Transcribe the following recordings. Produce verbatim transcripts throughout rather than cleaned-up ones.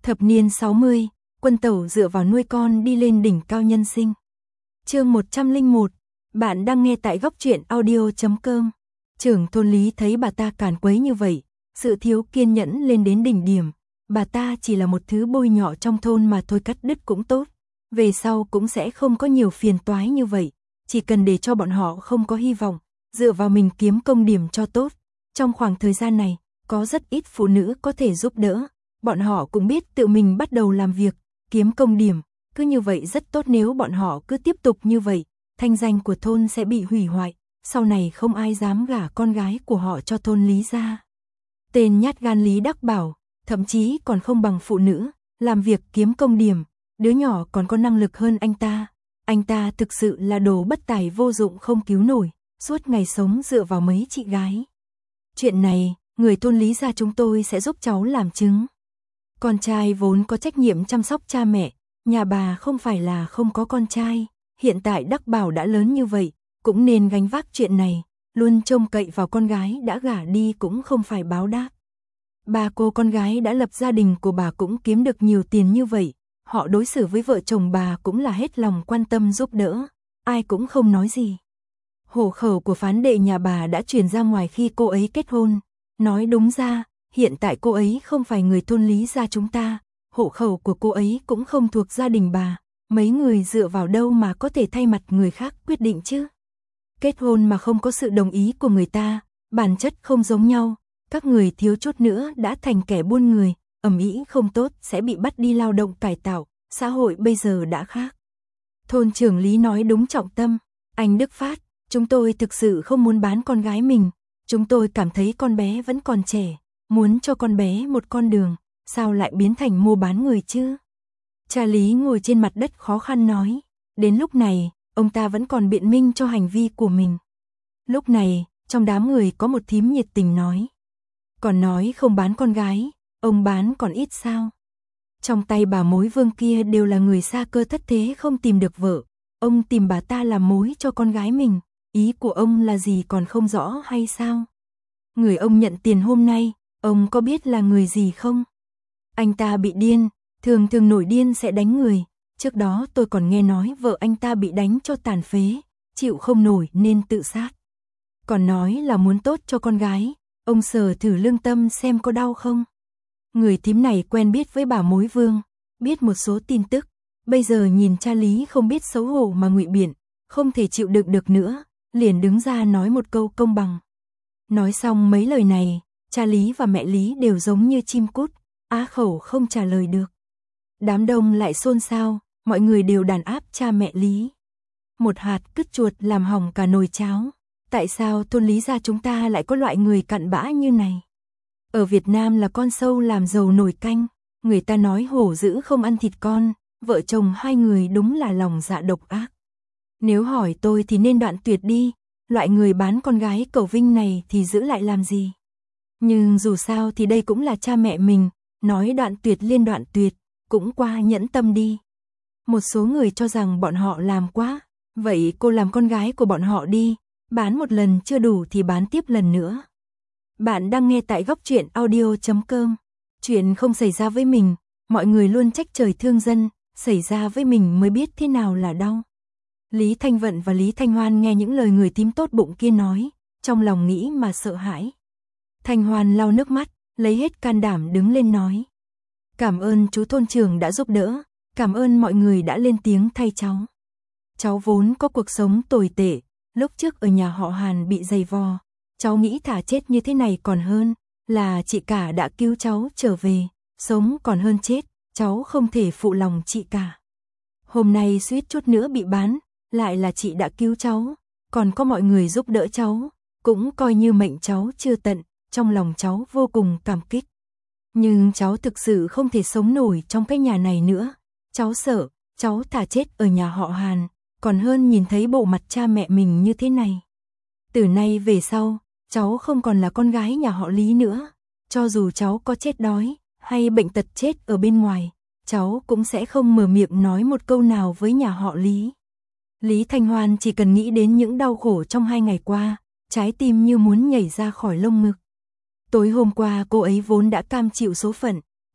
Thập niên sáu mươi, Quân Tẩu dựa vào nuôi con đi lên đỉnh cao nhân sinh. Chương một trăm lẻ một, bạn đang nghe tại góc truyện audio chấm com. Trưởng thôn Lý thấy bà ta càn quấy như vậy, sự thiếu kiên nhẫn lên đến đỉnh điểm. Bà ta chỉ là một thứ bôi nhọ trong thôn mà thôi, cắt đứt cũng tốt. Về sau cũng sẽ không có nhiều phiền toái như vậy, chỉ cần để cho bọn họ không có hy vọng, dựa vào mình kiếm công điểm cho tốt. Trong khoảng thời gian này, có rất ít phụ nữ có thể giúp đỡ, bọn họ cũng biết tự mình bắt đầu làm việc, kiếm công điểm, cứ như vậy rất tốt. Nếu bọn họ cứ tiếp tục như vậy, thanh danh của thôn sẽ bị hủy hoại, sau này không ai dám gả con gái của họ cho thôn Lý gia. Tên nhát gan Lý Đắc Bảo, thậm chí còn không bằng phụ nữ, làm việc kiếm công điểm, đứa nhỏ còn có năng lực hơn anh ta. Anh ta thực sự là đồ bất tài vô dụng không cứu nổi, suốt ngày sống dựa vào mấy chị gái. Chuyện này, người thôn Lý gia chúng tôi sẽ giúp cháu làm chứng. Con trai vốn có trách nhiệm chăm sóc cha mẹ, nhà bà không phải là không có con trai, hiện tại Đắc Bảo đã lớn như vậy, cũng nên gánh vác chuyện này, luôn trông cậy vào con gái đã gả đi cũng không phải báo đáp. Bà cô con gái đã lập gia đình của bà cũng kiếm được nhiều tiền như vậy, họ đối xử với vợ chồng bà cũng là hết lòng quan tâm giúp đỡ, ai cũng không nói gì. Hộ khẩu của phán đệ nhà bà đã chuyển ra ngoài khi cô ấy kết hôn, nói đúng ra, hiện tại cô ấy không phải người thôn Lý gia chúng ta, hộ khẩu của cô ấy cũng không thuộc gia đình bà, mấy người dựa vào đâu mà có thể thay mặt người khác quyết định chứ. Kết hôn mà không có sự đồng ý của người ta, bản chất không giống nhau, các người thiếu chút nữa đã thành kẻ buôn người, ầm ĩ không tốt sẽ bị bắt đi lao động cải tạo, xã hội bây giờ đã khác. Thôn trưởng Lý nói đúng trọng tâm, anh Đức Phát, chúng tôi thực sự không muốn bán con gái mình, chúng tôi cảm thấy con bé vẫn còn trẻ, muốn cho con bé một con đường, sao lại biến thành mua bán người chứ? Cha Lý ngồi trên mặt đất khó khăn nói, đến lúc này, ông ta vẫn còn biện minh cho hành vi của mình. Lúc này, trong đám người có một thím nhiệt tình nói, còn nói không bán con gái, ông bán còn ít sao? Trong tay bà mối Vương kia đều là người xa cơ thất thế không tìm được vợ, ông tìm bà ta làm mối cho con gái mình, ý của ông là gì còn không rõ hay sao? Người ông nhận tiền hôm nay, ông có biết là người gì không? Anh ta bị điên, thường thường nổi điên sẽ đánh người, trước đó tôi còn nghe nói vợ anh ta bị đánh cho tàn phế, chịu không nổi nên tự sát. Còn nói là muốn tốt cho con gái, ông sờ thử lương tâm xem có đau không? Người thím này quen biết với bà mối Vương, biết một số tin tức, bây giờ nhìn cha Lý không biết xấu hổ mà ngụy biện, không thể chịu đựng được nữa, liền đứng ra nói một câu công bằng. Nói xong mấy lời này, cha Lý và mẹ Lý đều giống như chim cút, á khẩu không trả lời được. Đám đông lại xôn xao, mọi người đều đàn áp cha mẹ Lý. Một hạt cứt chuột làm hỏng cả nồi cháo. Tại sao thôn Lý gia chúng ta lại có loại người cặn bã như này? Ở Việt Nam là con sâu làm dầu nồi canh, người ta nói hổ dữ không ăn thịt con, vợ chồng hai người đúng là lòng dạ độc ác. Nếu hỏi tôi thì nên đoạn tuyệt đi, loại người bán con gái cầu vinh này thì giữ lại làm gì? Nhưng dù sao thì đây cũng là cha mẹ mình, nói đoạn tuyệt liên đoạn tuyệt, cũng qua nhẫn tâm đi. Một số người cho rằng bọn họ làm quá, vậy cô làm con gái của bọn họ đi, bán một lần chưa đủ thì bán tiếp lần nữa. Bạn đang nghe tại góc truyện audio chấm com. Chuyện không xảy ra với mình, mọi người luôn trách trời thương dân, xảy ra với mình mới biết thế nào là đau. Lý Thanh Vận và Lý Thanh Hoan nghe những lời người tím tốt bụng kia nói, trong lòng nghĩ mà sợ hãi. Thanh Hoan lau nước mắt, lấy hết can đảm đứng lên nói. Cảm ơn chú thôn trưởng đã giúp đỡ, cảm ơn mọi người đã lên tiếng thay cháu. Cháu vốn có cuộc sống tồi tệ, lúc trước ở nhà họ Hàn bị giày vò, cháu nghĩ thả chết như thế này còn hơn, là chị cả đã cứu cháu trở về, sống còn hơn chết, cháu không thể phụ lòng chị cả. Hôm nay suýt chút nữa bị bán, lại là chị đã cứu cháu, còn có mọi người giúp đỡ cháu, cũng coi như mệnh cháu chưa tận, trong lòng cháu vô cùng cảm kích. Nhưng cháu thực sự không thể sống nổi trong cái nhà này nữa, cháu sợ, cháu thả chết ở nhà họ Hàn, còn hơn nhìn thấy bộ mặt cha mẹ mình như thế này. Từ nay về sau, cháu không còn là con gái nhà họ Lý nữa, cho dù cháu có chết đói, hay bệnh tật chết ở bên ngoài, cháu cũng sẽ không mở miệng nói một câu nào với nhà họ Lý. Lý Thanh Hoan chỉ cần nghĩ đến những đau khổ trong hai ngày qua, trái tim như muốn nhảy ra khỏi lông ngực. Tối hôm qua cô ấy vốn đã cam chịu số phận,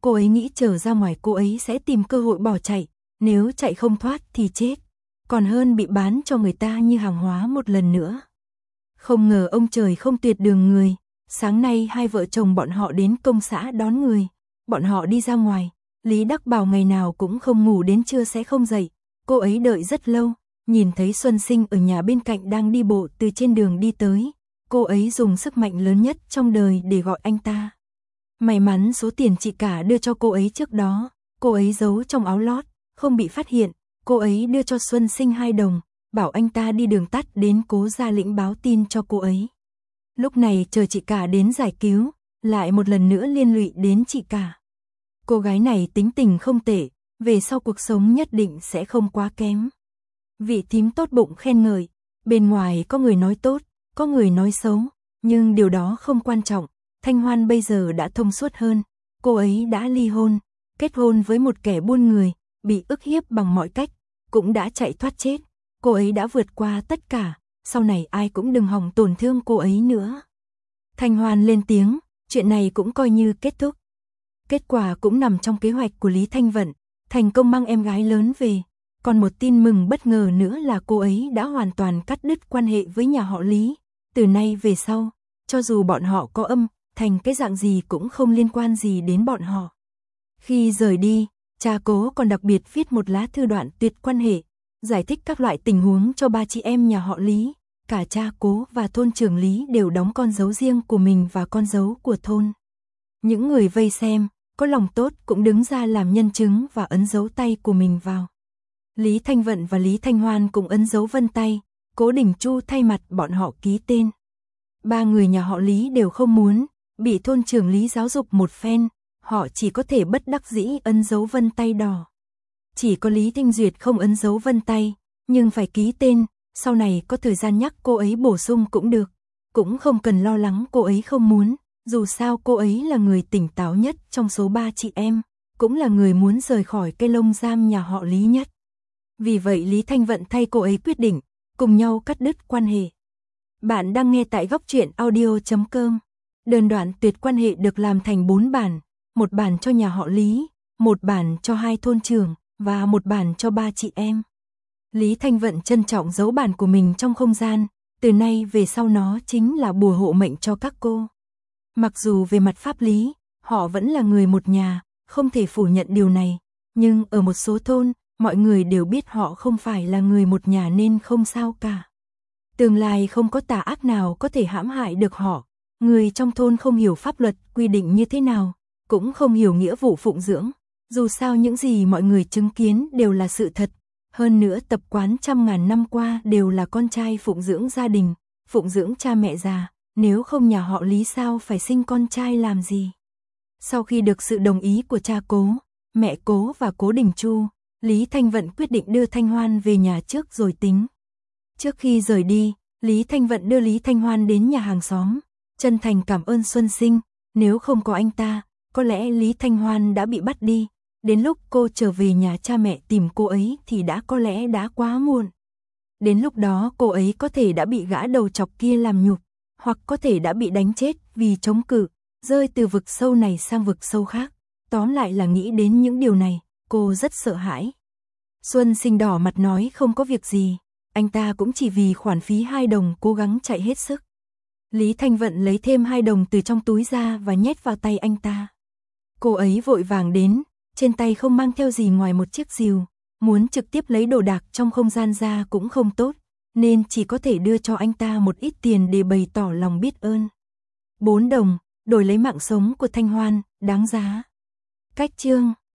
Cô ấy nghĩ trở ra ngoài cô ấy sẽ tìm cơ hội bỏ chạy, nếu chạy không thoát thì chết, còn hơn bị bán cho người ta như hàng hóa một lần nữa. Không ngờ ông trời không tuyệt đường người, sáng nay hai vợ chồng bọn họ đến công xã đón người, bọn họ đi ra ngoài, Lý Đắc Bảo ngày nào cũng không ngủ đến trưa sẽ không dậy, cô ấy đợi rất lâu, nhìn thấy Xuân Sinh ở nhà bên cạnh đang đi bộ từ trên đường đi tới, cô ấy dùng sức mạnh lớn nhất trong đời để gọi anh ta. May mắn số tiền chị cả đưa cho cô ấy trước đó, cô ấy giấu trong áo lót, không bị phát hiện, cô ấy đưa cho Xuân Sinh hai đồng, bảo anh ta đi đường tắt đến Cố Gia Lĩnh báo tin cho cô ấy. Lúc này chờ chị cả đến giải cứu, lại một lần nữa liên lụy đến chị cả. Cô gái này tính tình không tệ, về sau cuộc sống nhất định sẽ không quá kém. Vị thím tốt bụng khen ngợi, bên ngoài có người nói tốt, có người nói xấu, nhưng điều đó không quan trọng. Thanh Hoan bây giờ đã thông suốt hơn, cô ấy đã ly hôn, kết hôn với một kẻ buôn người, bị ức hiếp bằng mọi cách, cũng đã chạy thoát chết. Cô ấy đã vượt qua tất cả, sau này ai cũng đừng hòng tổn thương cô ấy nữa. Thanh Hoan lên tiếng, chuyện này cũng coi như kết thúc. Kết quả cũng nằm trong kế hoạch của Lý Thanh Vận, thành công mang em gái lớn về. Còn một tin mừng bất ngờ nữa là cô ấy đã hoàn toàn cắt đứt quan hệ với nhà họ Lý. Từ nay về sau, cho dù bọn họ có âm, thành cái dạng gì cũng không liên quan gì đến bọn họ. Khi rời đi, cha Cố còn đặc biệt viết một lá thư đoạn tuyệt quan hệ, giải thích các loại tình huống cho ba chị em nhà họ Lý. Cả cha Cố và thôn trưởng Lý đều đóng con dấu riêng của mình và con dấu của thôn. Những người vây xem, có lòng tốt cũng đứng ra làm nhân chứng và ấn dấu tay của mình vào. Lý Thanh Vận và Lý Thanh Hoan cũng ấn dấu vân tay, Cố Đình Chu thay mặt bọn họ ký tên. Ba người nhà họ Lý đều không muốn, bị thôn trưởng Lý giáo dục một phen, họ chỉ có thể bất đắc dĩ ấn dấu vân tay đỏ. Chỉ có Lý Thanh Duyệt không ấn dấu vân tay, nhưng phải ký tên, sau này có thời gian nhắc cô ấy bổ sung cũng được, cũng không cần lo lắng cô ấy không muốn, dù sao cô ấy là người tỉnh táo nhất trong số ba chị em, cũng là người muốn rời khỏi cái lông giam nhà họ Lý nhất. Vì vậy Lý Thanh Vận thay cô ấy quyết định, cùng nhau cắt đứt quan hệ. Bạn đang nghe tại góc truyện audio chấm com. Đơn đoạn tuyệt quan hệ được làm thành bốn bản, một bản cho nhà họ Lý, một bản cho hai thôn trưởng, và một bản cho ba chị em. Lý Thanh Vận trân trọng giấu bản của mình trong không gian, từ nay về sau nó chính là bùa hộ mệnh cho các cô. Mặc dù về mặt pháp lý, họ vẫn là người một nhà, không thể phủ nhận điều này, nhưng ở một số thôn, mọi người đều biết họ không phải là người một nhà nên không sao cả. Tương lai không có tà ác nào có thể hãm hại được họ, người trong thôn không hiểu pháp luật quy định như thế nào, cũng không hiểu nghĩa vụ phụng dưỡng, dù sao những gì mọi người chứng kiến đều là sự thật, hơn nữa tập quán trăm ngàn năm qua đều là con trai phụng dưỡng gia đình, phụng dưỡng cha mẹ già, nếu không nhà họ Lý sao phải sinh con trai làm gì. Sau khi được sự đồng ý của cha Cố, mẹ Cố và Cố Đình Chu, Lý Thanh Vận quyết định đưa Thanh Hoan về nhà trước rồi tính. Trước khi rời đi, Lý Thanh Vận đưa Lý Thanh Hoan đến nhà hàng xóm, chân thành cảm ơn Xuân Sinh, nếu không có anh ta, có lẽ Lý Thanh Hoan đã bị bắt đi, đến lúc cô trở về nhà cha mẹ tìm cô ấy thì đã có lẽ đã quá muộn. Đến lúc đó cô ấy có thể đã bị gã đầu chọc kia làm nhục, hoặc có thể đã bị đánh chết vì chống cự, rơi từ vực sâu này sang vực sâu khác. Tóm lại là nghĩ đến những điều này, cô rất sợ hãi. Xuân Sinh đỏ mặt nói không có việc gì, anh ta cũng chỉ vì khoản phí hai đồng cố gắng chạy hết sức. Lý Thanh Vận lấy thêm hai đồng từ trong túi ra và nhét vào tay anh ta. Cô ấy vội vàng đến, trên tay không mang theo gì ngoài một chiếc rìu, muốn trực tiếp lấy đồ đạc trong không gian ra cũng không tốt, nên chỉ có thể đưa cho anh ta một ít tiền để bày tỏ lòng biết ơn. Bốn đồng, đổi lấy mạng sống của Thanh Hoan, đáng giá. Cách chương